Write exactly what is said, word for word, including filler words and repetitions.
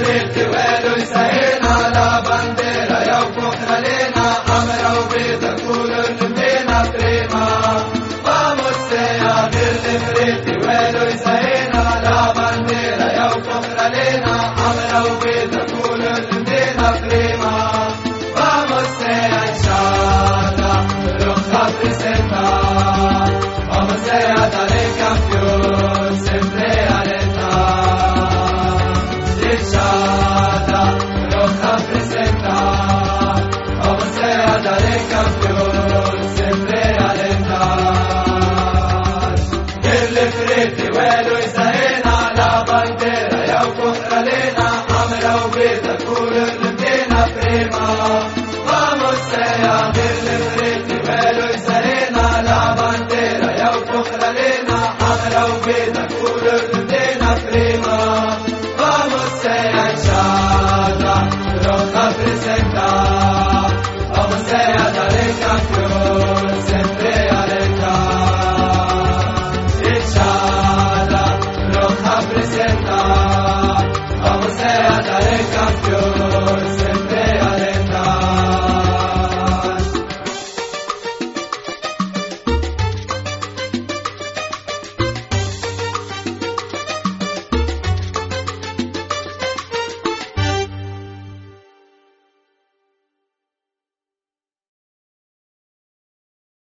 فريق ويلو يسهينا لا بنديرة يوقف علينا حمرا وبيضا كولر نبينا بريما Vamos sea del frente ويلو يسهينا لا بنديرة يوقف علينا حمرا وبيضا كولر نبينا بريما Vamos sea إن شاء الله روح presentar Vamos sea dale campeón siempre alentar Insha'Allah roja presentar Vamos sea dale campeón siempre alentar El frente ويلو يسهينا la bandera يوقف علينا حمرا وبيضا كولر نبينا بريما Vamos sea del frente ويلو يسهينا la bandera يوقف علينا حمرا وبيضا كولر نبينا بريما Vamos sea إن شاء الله roja presentar Vamos sea dale campeón siempre alentar Insha'Allah roja presentar Vamos sea dale campeón